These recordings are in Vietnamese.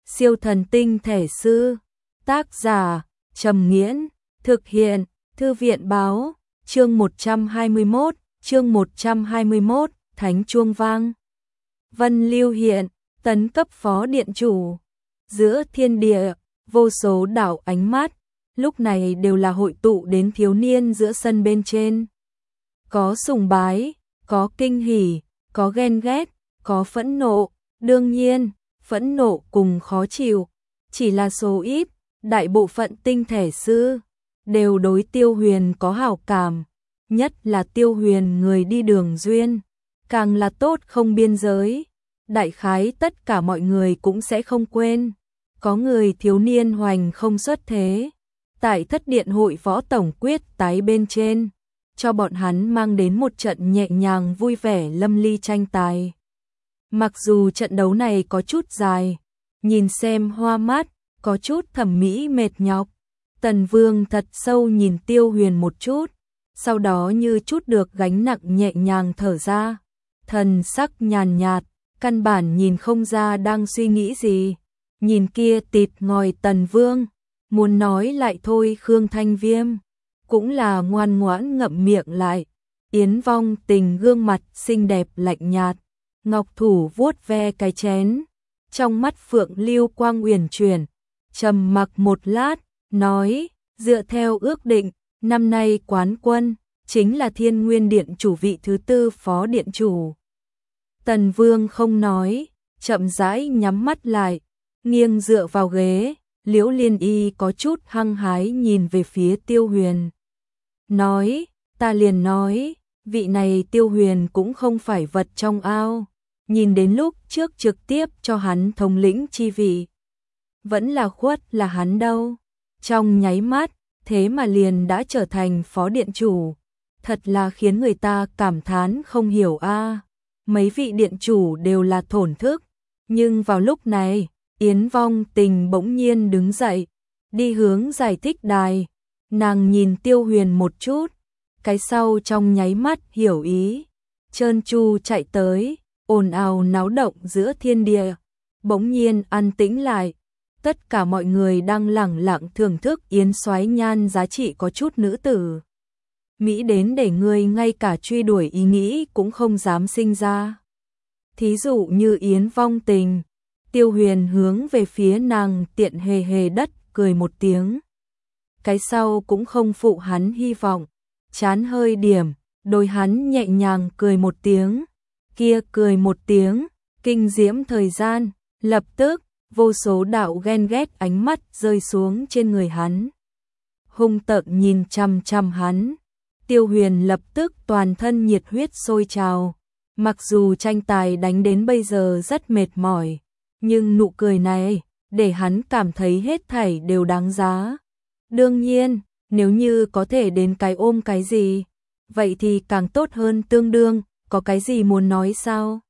Siêu thần tinh thể sư. Tác giả Trầm Nghiễn. Thực hiện Thư viện báo. Chương 121, Thánh chuông vang. Vân Lưu hiện, tấn cấp phó điện chủ. Giữa thiên địa, vô số đảo ánh mắt, lúc này đều là hội tụ đến thiếu niên giữa sân bên trên. Có sùng bái, có kinh hỉ, có ghen ghét, có phẫn nộ, đương nhiên, phẫn nộ cùng khó chịu, chỉ là số ít, đại bộ phận tinh thể sư đều đối Tiêu Huyền có hảo cảm, nhất là Tiêu Huyền người đi đường duyên, càng là tốt không biên giới. Đại khái tất cả mọi người cũng sẽ không quên, có người thiếu niên hoành không xuất thế, tại thất điện hội võ tổng quyết tái bên trên, cho bọn hắn mang đến một trận nhẹ nhàng vui vẻ lâm ly tranh tài. Mặc dù trận đấu này có chút dài, nhìn xem hoa mắt, có chút thẩm mỹ mệt nhọc, Tần Vương thật sâu nhìn Tiêu Huyền một chút, sau đó như chút được gánh nặng nhẹ nhàng thở ra, thần sắc nhàn nhạt, căn bản nhìn không ra đang suy nghĩ gì. Nhìn kia tịt ngòi Tần Vương, muốn nói lại thôi Khương Thanh Viêm, cũng là ngoan ngoãn ngậm miệng lại. Yến Vong Tình gương mặt xinh đẹp lạnh nhạt, ngọc thủ vuốt ve cái chén, trong mắt phượng lưu quang uyển chuyển, trầm mặc một lát, nói, dựa theo ước định, năm nay quán quân chính là Thiên Nguyên Điện chủ vị thứ tư phó điện chủ. Tần Vương không nói, chậm rãi nhắm mắt lại, nghiêng dựa vào ghế, Liễu Liên Y có chút hăng hái nhìn về phía Tiêu Huyền. Nói, ta liền nói, vị này Tiêu Huyền cũng không phải vật trong ao, nhìn đến lúc trước trực tiếp cho hắn thống lĩnh chi vị. Vẫn là khuất là hắn đâu, trong nháy mắt, thế mà liền đã trở thành phó điện chủ, thật là khiến người ta cảm thán không hiểu a. Mấy vị điện chủ đều là thổn thức, nhưng vào lúc này, Yến Vong Tình bỗng nhiên đứng dậy, đi hướng giải thích đài, nàng nhìn Tiêu Huyền một chút, cái sau trong nháy mắt hiểu ý, trơn tru chạy tới, ồn ào náo động giữa thiên địa, bỗng nhiên an tĩnh lại, tất cả mọi người đang lẳng lặng thưởng thức Yến soái nhan giá trị có chút nữ tử. Mỹ đến để người ngay cả truy đuổi ý nghĩ cũng không dám sinh ra. Thí dụ như Yến Vong Tình, Tiêu Huyền hướng về phía nàng tiện hề hề đất cười một tiếng. Cái sau cũng không phụ hắn hy vọng, chán hơi điểm, đôi hắn nhẹ nhàng cười một tiếng, kia cười một tiếng, kinh diễm thời gian, lập tức, vô số đạo ghen ghét ánh mắt rơi xuống trên người hắn. Hung tợn nhìn chằm chằm hắn, Tiêu Huyền lập tức toàn thân nhiệt huyết sôi trào, mặc dù tranh tài đánh đến bây giờ rất mệt mỏi, nhưng nụ cười này, để hắn cảm thấy hết thảy đều đáng giá. Đương nhiên, nếu như có thể đến cái ôm cái gì, vậy thì càng tốt hơn tương đương, có cái gì muốn nói sao?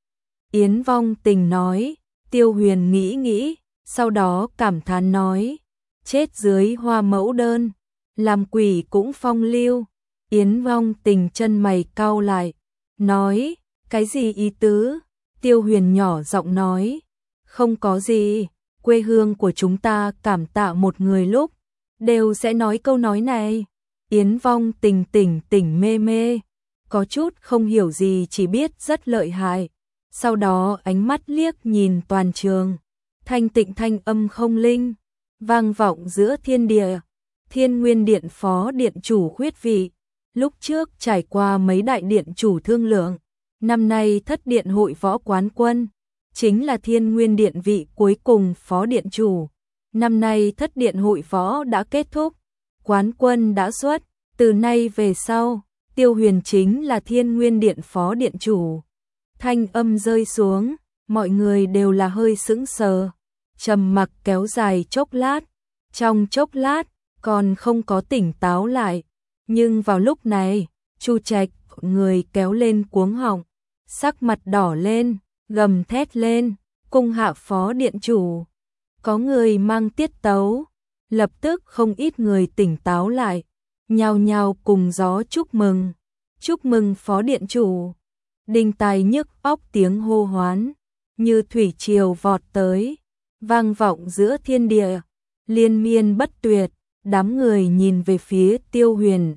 Yến Vong Tình nói, Tiêu Huyền nghĩ nghĩ, sau đó cảm thán nói, chết dưới hoa mẫu đơn, làm quỷ cũng phong lưu. Yến Vong Tình chân mày cau lại, nói, cái gì ý tứ? Tiêu Huyền nhỏ giọng nói, không có gì, quê hương của chúng ta cảm tạ một người lúc, đều sẽ nói câu nói này. Yến Vong Tình tỉnh mê mê, có chút không hiểu gì chỉ biết rất lợi hại. Sau đó ánh mắt liếc nhìn toàn trường, thanh tịnh thanh âm không linh, vang vọng giữa thiên địa. Thiên Nguyên Điện phó điện chủ khuyết vị, lúc trước trải qua mấy đại điện chủ thương lượng, năm nay thất điện hội võ quán quân, chính là Thiên Nguyên Điện vị cuối cùng phó điện chủ. Năm nay thất điện hội võ đã kết thúc, quán quân đã xuất, từ nay về sau, Tiêu Huyền chính là Thiên Nguyên Điện phó điện chủ. Thanh âm rơi xuống, mọi người đều là hơi sững sờ, trầm mặc kéo dài chốc lát, trong chốc lát, còn không có tỉnh táo lại. Nhưng vào lúc này, Chu Trạch, người kéo lên cuống họng, sắc mặt đỏ lên, gầm thét lên, cung hạ phó điện chủ. Có người mang tiết tấu, lập tức không ít người tỉnh táo lại, nhao nhao cùng gió chúc mừng phó điện chủ. Đinh tai nhức óc tiếng hô hoán, như thủy triều vọt tới, vang vọng giữa thiên địa, liên miên bất tuyệt. Đám người nhìn về phía Tiêu Huyền,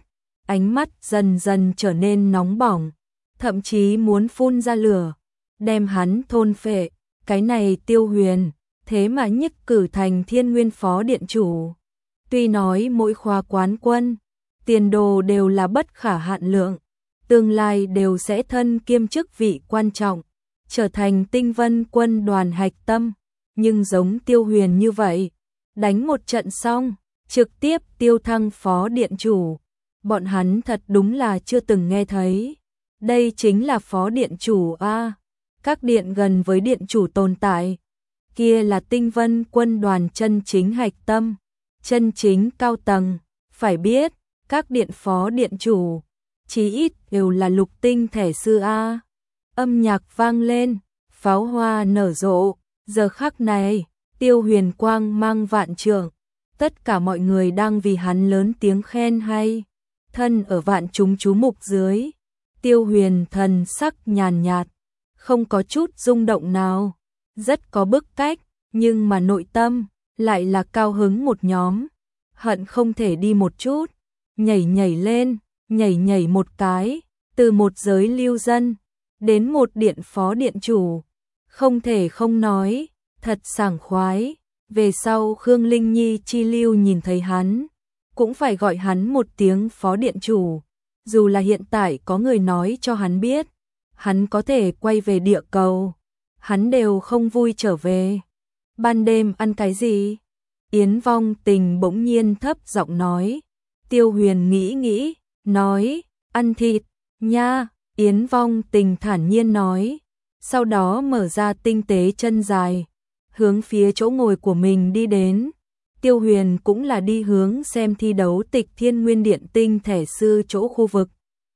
ánh mắt dần dần trở nên nóng bỏng, thậm chí muốn phun ra lửa, đem hắn thôn phệ. Cái này Tiêu Huyền, thế mà nhất cử thành Thiên Nguyên Phó Điện Chủ. Tuy nói mỗi khóa quán quân, tiền đồ đều là bất khả hạn lượng, tương lai đều sẽ thân kiêm chức vị quan trọng, trở thành Tinh Vân quân đoàn hạch tâm, nhưng giống Tiêu Huyền như vậy, đánh một trận xong, trực tiếp tiêu thăng Phó Điện Chủ, bọn hắn thật đúng là chưa từng nghe thấy. Đây chính là Phó Điện Chủ a. Các điện gần với Điện Chủ tồn tại, kia là Tinh Vân quân đoàn chân chính hạch tâm, chân chính cao tầng. Phải biết, các điện Phó Điện Chủ, chí ít đều là lục tinh thể sư a. Âm nhạc vang lên, pháo hoa nở rộ, giờ khắc này, Tiêu Huyền quang mang vạn trượng, tất cả mọi người đang vì hắn lớn tiếng khen hay. Thân ở vạn chúng chú mục dưới, Tiêu Huyền thần sắc nhàn nhạt, không có chút rung động nào, rất có bức cách, nhưng mà nội tâm lại là cao hứng một nhóm, hận không thể đi một chút, nhảy lên, nhảy một cái, từ một giới lưu dân đến một điện Phó Điện Chủ, không thể không nói, thật sảng khoái. Về sau Khương Linh Nhi chi lưu nhìn thấy hắn, cũng phải gọi hắn một tiếng Phó Điện Chủ, dù là hiện tại có người nói cho hắn biết, hắn có thể quay về địa cầu, hắn đều không vui trở về. Ban đêm ăn cái gì? Yến Vong Tình bỗng nhiên thấp giọng nói. Tiêu Huyền nghĩ, nói, ăn thịt, nha. Yến Vong Tình thản nhiên nói, sau đó mở ra tinh tế chân dài, hướng phía chỗ ngồi của mình đi đến. Tiêu Huyền cũng là đi hướng xem thi đấu tịch Thiên Nguyên Điện tinh thể sư chỗ khu vực.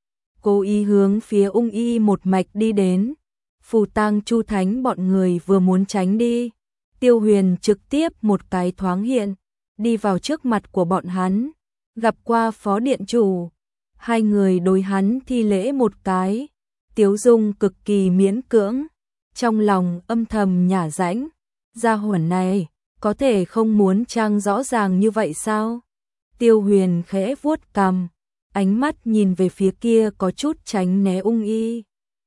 Cố ý hướng phía Ung Y một mạch đi đến. Phù Tang Chu Thánh bọn người vừa muốn tránh đi, Tiêu Huyền trực tiếp một cái thoáng hiện, đi vào trước mặt của bọn hắn, gặp qua Phó Điện Chủ. Hai người đối hắn thi lễ một cái, tiếu dung cực kỳ miễn cưỡng, trong lòng âm thầm nhả rãnh, gia hỏa này có thể không muốn trang rõ ràng như vậy sao? Tiêu Huyền khẽ vuốt cằm, ánh mắt nhìn về phía kia có chút tránh né Ung Y.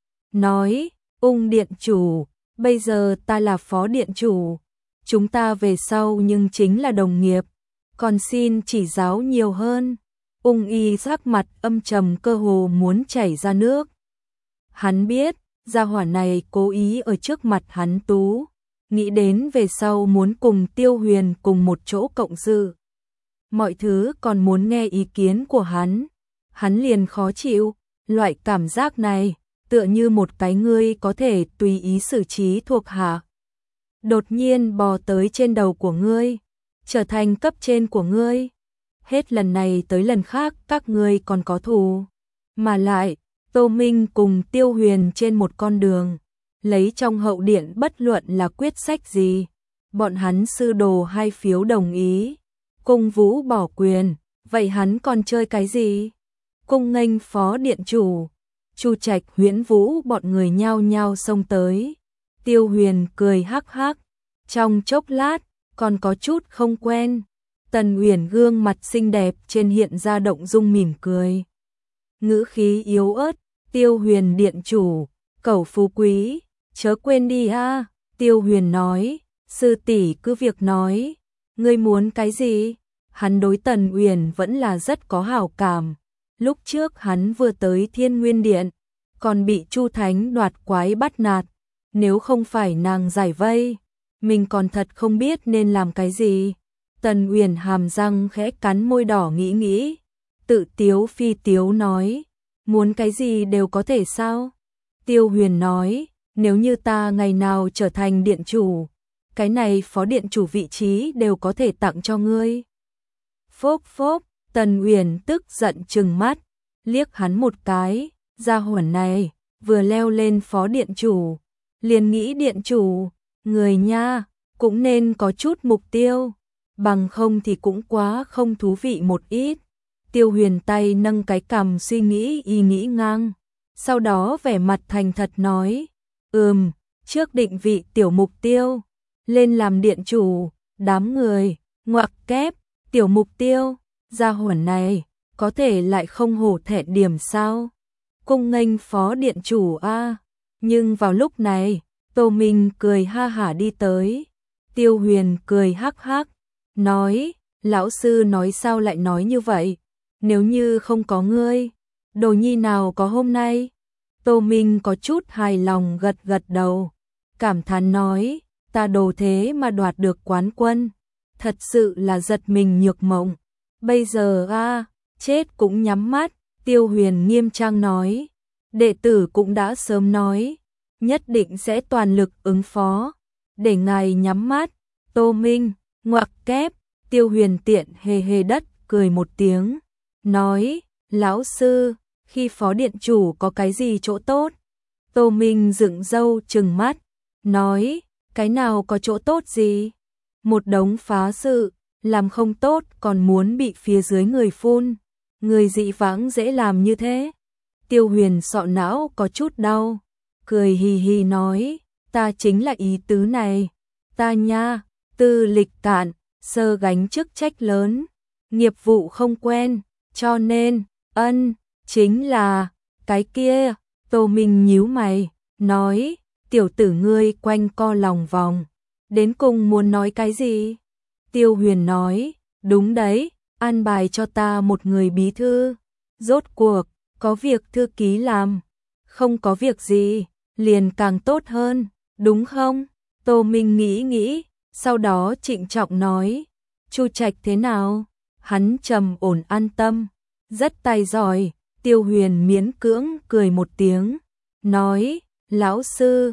Nói, Ung Điện Chủ, bây giờ ta là Phó Điện Chủ, chúng ta về sau nhưng chính là đồng nghiệp, còn xin chỉ giáo nhiều hơn. Ung Y sắc mặt âm trầm cơ hồ muốn chảy ra nước. Hắn biết, gia hỏa này cố ý ở trước mặt hắn tú, nghĩ đến về sau muốn cùng Tiêu Huyền cùng một chỗ cộng sự. Mọi thứ còn muốn nghe ý kiến của hắn liền khó chịu, loại cảm giác này, tựa như một cái ngươi có thể tùy ý xử trí thuộc hạ. Đột nhiên bò tới trên đầu của ngươi, trở thành cấp trên của ngươi. Hết lần này tới lần khác các ngươi còn có thù. Mà lại, Tô Minh cùng Tiêu Huyền trên một con đường, lấy trong hậu điện bất luận là quyết sách gì, bọn hắn sư đồ hai phiếu đồng ý, Cung Vũ bỏ quyền, vậy hắn còn chơi cái gì? Cung nghênh Phó Điện Chủ, Chu Trạch, Huyễn Vũ bọn người nhao nhao xông tới. Tiêu Huyền cười hắc hắc, trong chốc lát còn có chút không quen. Tần Uyển gương mặt xinh đẹp trên hiện ra động dung mỉm cười, ngữ khí yếu ớt, Tiêu Huyền Điện Chủ, cẩu phú quý, chớ quên đi a. Tiêu Huyền nói, sư tỷ cứ việc nói, ngươi muốn cái gì? Hắn đối Tần Uyển vẫn là rất có hảo cảm, lúc trước hắn vừa tới Thiên Nguyên Điện, còn bị Chu Thánh đoạt quái bắt nạt, nếu không phải nàng giải vây, mình còn thật không biết nên làm cái gì. Tần Uyển hàm răng khẽ cắn môi đỏ nghĩ, tự tiếu phi tiếu nói, muốn cái gì đều có thể sao? Tiêu Huyền nói, nếu như ta ngày nào trở thành điện chủ, cái này Phó Điện Chủ vị trí đều có thể tặng cho ngươi. Phốc phốc, Tần Uyển tức giận trừng mắt, liếc hắn một cái, gia hỏa này vừa leo lên Phó Điện Chủ, liền nghĩ Điện Chủ, người nha, cũng nên có chút mục tiêu, bằng không thì cũng quá không thú vị một ít. Tiêu Huyền tay nâng cái cằm suy nghĩ ý nghĩ ngang, sau đó vẻ mặt thành thật nói, trước định vị tiểu mục tiêu, lên làm điện chủ, đám người, ngoặc kép, tiểu mục tiêu, gia hỏa này, có thể lại không hổ thẹn điểm sao? Cung nghênh phó điện chủ a. Nhưng vào lúc này, Tô Minh cười ha hả đi tới. Tiêu Huyền cười hắc hắc, nói, lão sư nói sao lại nói như vậy? Nếu như không có ngươi, đồ nhi nào có hôm nay? Tô Minh có chút hài lòng gật gật đầu, cảm thán nói, ta đồ thế mà đoạt được quán quân, thật sự là giật mình nhược mộng. Bây giờ chết cũng nhắm mắt. Tiêu Huyền nghiêm trang nói, đệ tử cũng đã sớm nói, nhất định sẽ toàn lực ứng phó, để ngài nhắm mắt. Tô Minh, ngoặc kép, Tiêu Huyền tiện hề hề đất cười một tiếng, nói, lão sư, khi phó điện chủ có cái gì chỗ tốt? Tô Minh dựng râu trừng mắt, nói, cái nào có chỗ tốt gì? Một đống phá sự, làm không tốt còn muốn bị phía dưới người phun. Người dị vãng dễ làm như thế. Tiêu Huyền sọ não có chút đau, cười hì hì nói, ta chính là ý tứ này. Ta nha, tư lịch cạn, sơ gánh chức trách lớn, nghiệp vụ không quen, cho nên, chính là, cái kia. Tô Minh nhíu mày, nói, tiểu tử ngươi quanh co lòng vòng, đến cùng muốn nói cái gì? Tiêu Huyền nói, đúng đấy, an bài cho ta một người bí thư. Rốt cuộc, có việc thư ký làm, không có việc gì, liền càng tốt hơn, đúng không? Tô Minh nghĩ nghĩ, sau đó trịnh trọng nói, Chu Trạch thế nào? Hắn trầm ổn an tâm, rất tài giỏi. Tiêu Huyền miễn cưỡng cười một tiếng, nói, lão sư,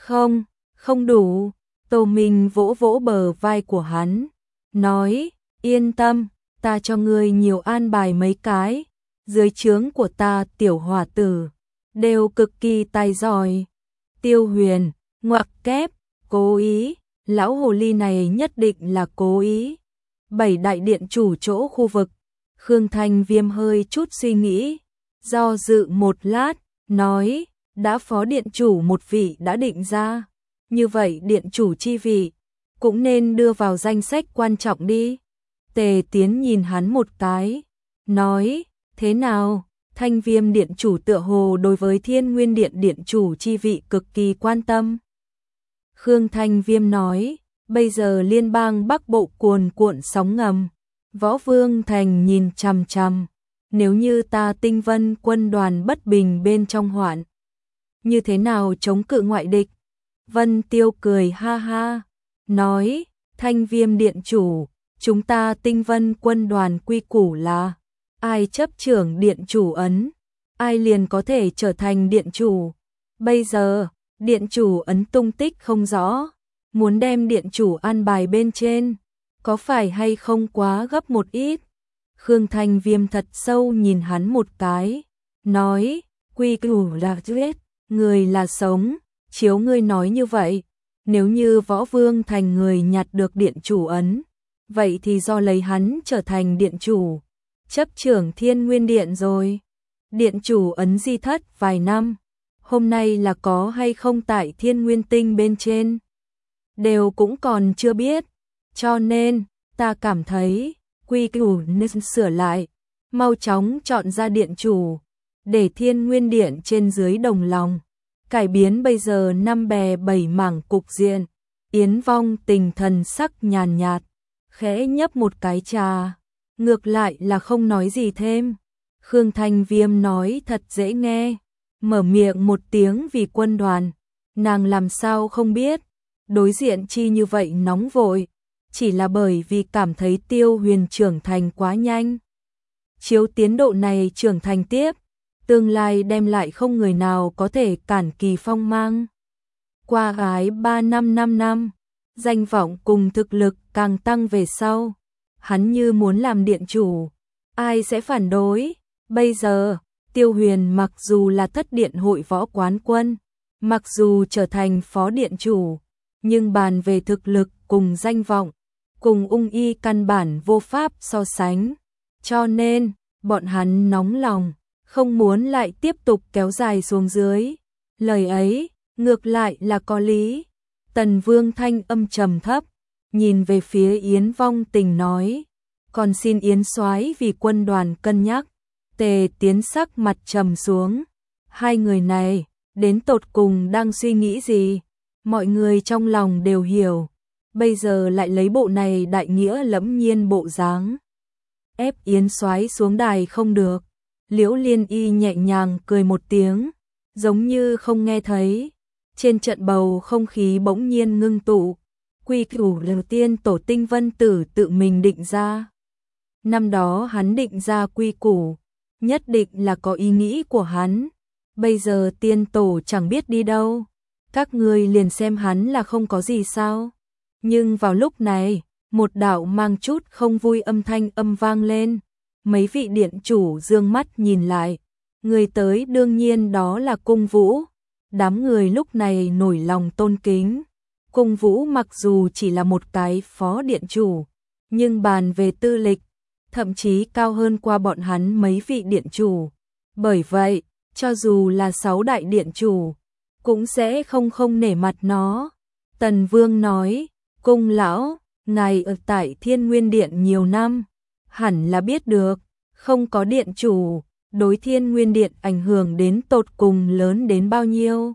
không đủ. Tô Minh vỗ vỗ bờ vai của hắn, nói, yên tâm, ta cho ngươi nhiều an bài mấy cái, dưới trướng của ta tiểu hỏa tử, đều cực kỳ tài giỏi. Tiêu Huyền, ngoặc kép, cố ý, lão hồ ly này nhất định là cố ý. 7 đại điện chủ chỗ khu vực, Khương Thanh Viêm hơi chút suy nghĩ, do dự một lát, nói, đã phó điện chủ một vị đã định ra, như vậy điện chủ chi vị, cũng nên đưa vào danh sách quan trọng đi. Tề Tiến nhìn hắn một cái, nói, thế nào, Thanh Viêm điện chủ tựa hồ đối với Thiên Nguyên điện điện chủ chi vị cực kỳ quan tâm. Khương Thanh Viêm nói, bây giờ liên bang Bắc Bộ cuồn cuộn sóng ngầm, Võ Vương Thành nhìn chằm chằm, nếu như ta Tinh Vân quân đoàn bất bình bên trong hoạn, như thế nào chống cự ngoại địch? Vân Tiêu cười ha ha, nói, Thanh Viêm điện chủ, chúng ta Tinh Vân quân đoàn quy củ là, ai chấp trưởng điện chủ ấn, ai liền có thể trở thành điện chủ. Bây giờ, điện chủ ấn tung tích không rõ, muốn đem điện chủ an bài bên trên, có phải hay không quá gấp một ít? Khương Thanh Viêm thật sâu nhìn hắn một cái, nói, quy củ là giết, người là sống, chiếu ngươi nói như vậy, nếu như Võ Vương Thành người nhặt được điện chủ ấn, vậy thì do lấy hắn trở thành điện chủ, chấp trưởng Thiên Nguyên điện rồi. Điện chủ ấn di thất vài năm, hôm nay là có hay không tại Thiên Nguyên tinh bên trên, đều cũng còn chưa biết, cho nên, ta cảm thấy, quy củ nên sửa lại, mau chóng chọn ra điện chủ, để Thiên Nguyên điện trên dưới đồng lòng, cải biến bây giờ năm bè bảy mảng cục diện. Yến Vong Tình thần sắc nhàn nhạt, khẽ nhấp một cái trà, ngược lại là không nói gì thêm. Khương Thanh Viêm nói thật dễ nghe, mở miệng một tiếng vì quân đoàn, nàng làm sao không biết, đối diện chi như vậy nóng vội, chỉ là bởi vì cảm thấy Tiêu Huyền trưởng thành quá nhanh. Chiếu tiến độ này trưởng thành tiếp, tương lai đem lại không người nào có thể cản kỳ phong mang. Qua gái 3 năm 5 năm, danh vọng cùng thực lực càng tăng về sau, hắn như muốn làm điện chủ, ai sẽ phản đối? Bây giờ, Tiêu Huyền mặc dù là thất điện hội võ quán quân, mặc dù trở thành phó điện chủ, nhưng bàn về thực lực cùng danh vọng, cùng Ung Y căn bản vô pháp so sánh. Cho nên, bọn hắn nóng lòng, không muốn lại tiếp tục kéo dài xuống dưới. Lời ấy, ngược lại là có lý. Tần Vương thanh âm trầm thấp, nhìn về phía Yến Vong Tình nói, còn xin Yến soái vì quân đoàn cân nhắc. Tề Tiến sắc mặt trầm xuống, hai người này, đến tột cùng đang suy nghĩ gì? Mọi người trong lòng đều hiểu, bây giờ lại lấy bộ này đại nghĩa lẫm nhiên bộ dáng. Ép Yến soái xuống đài không được. Liễu Liên Y nhẹ nhàng cười một tiếng, giống như không nghe thấy. Trên trận bầu không khí bỗng nhiên ngưng tụ, quy củ đầu tiên tổ Tinh Vân Tử tự mình định ra. Năm đó hắn định ra quy củ, nhất định là có ý nghĩ của hắn. Bây giờ tiên tổ chẳng biết đi đâu, các ngươi liền xem hắn là không có gì sao. Nhưng vào lúc này, một đạo mang chút không vui âm thanh vang lên. Mấy vị điện chủ dương mắt nhìn lại, người tới đương nhiên đó là Cung Vũ. Đám người lúc này nổi lòng tôn kính. Cung Vũ mặc dù chỉ là một cái phó điện chủ, nhưng bàn về tư lịch, thậm chí cao hơn qua bọn hắn mấy vị điện chủ. Bởi vậy, cho dù là 6 đại điện chủ, cũng sẽ không nể mặt nó. Tần Vương nói, Cung lão, ngài ở tại Thiên Nguyên Điện nhiều năm, hẳn là biết được, không có điện chủ, đối Thiên Nguyên Điện ảnh hưởng đến tột cùng lớn đến bao nhiêu.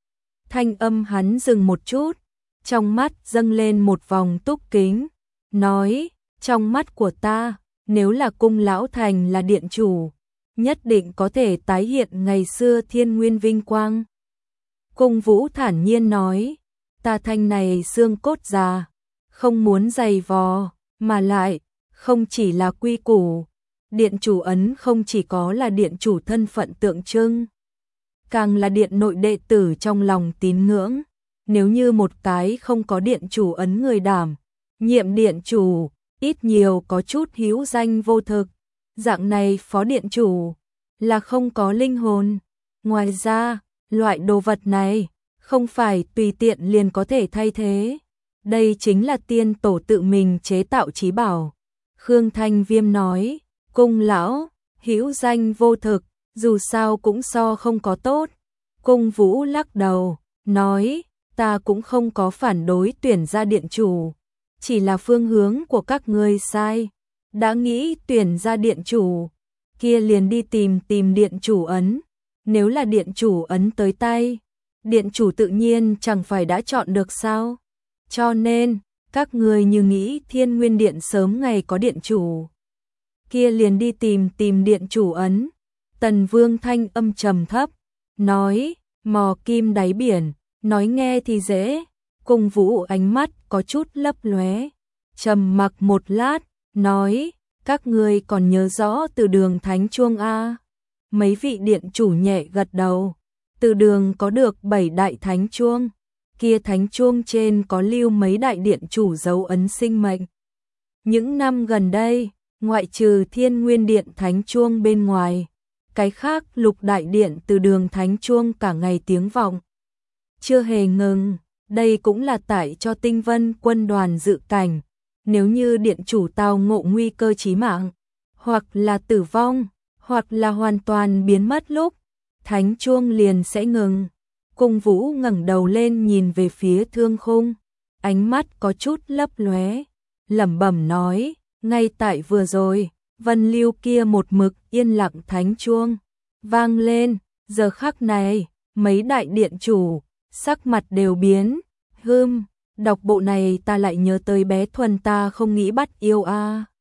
Thanh âm hắn dừng một chút, trong mắt dâng lên một vòng túc kính, nói, trong mắt của ta, nếu là Cung lão thành là điện chủ, nhất định có thể tái hiện ngày xưa Thiên Nguyên vinh quang. Cung Vũ thản nhiên nói, ta thanh này xương cốt già, không muốn giày vò, mà lại, không chỉ là quy củ, điện chủ ấn không chỉ có là điện chủ thân phận tượng trưng, càng là điện nội đệ tử trong lòng tín ngưỡng. Nếu như một cái không có điện chủ ấn người đảm nhiệm điện chủ, ít nhiều có chút hữu danh vô thực, dạng này phó điện chủ là không có linh hồn. Ngoài ra, loại đồ vật này không phải tùy tiện liền có thể thay thế. Đây chính là tiên tổ tự mình chế tạo chí bảo. Khương Thanh Viêm nói, Cung lão, hữu danh vô thực, dù sao cũng so không có tốt. Cung Vũ lắc đầu, nói, ta cũng không có phản đối tuyển ra điện chủ, chỉ là phương hướng của các ngươi sai. Đã nghĩ tuyển ra điện chủ, kia liền đi tìm điện chủ ấn. Nếu là điện chủ ấn tới tay, điện chủ tự nhiên chẳng phải đã chọn được sao. Cho nên, các ngươi như nghĩ Thiên Nguyên Điện sớm ngày có điện chủ, kia liền đi tìm điện chủ ấn. Tần Vương thanh âm trầm thấp, nói, mò kim đáy biển, nói nghe thì dễ. Cung Vũ ánh mắt có chút lấp lóe, trầm mặc một lát, nói, các ngươi còn nhớ rõ Từ Đường Thánh Chuông a? Mấy vị điện chủ nhẹ gật đầu. Từ Đường có được 7 đại thánh chuông, kia thánh chuông trên có lưu mấy đại điện chủ dấu ấn sinh mệnh. Những năm gần đây, ngoại trừ Thiên Nguyên Điện thánh chuông bên ngoài, cái khác lục đại điện Từ Đường thánh chuông cả ngày tiếng vọng chưa hề ngừng. Đây cũng là tại cho Tinh Vân quân đoàn dự cảnh, nếu như điện chủ tao ngộ nguy cơ chí mạng, hoặc là tử vong, hoặc là hoàn toàn biến mất lúc, thánh chuông liền sẽ ngừng. Cung Vũ ngẩng đầu lên nhìn về phía thương khung, ánh mắt có chút lấp lóe, lẩm bẩm nói, ngay tại vừa rồi, Vân Lưu kia một mực yên lặng thánh chuông vang lên, giờ khắc này, mấy đại điện chủ sắc mặt đều biến. Đọc bộ này ta lại nhớ tới bé Thuần ta không nghĩ bắt yêu a.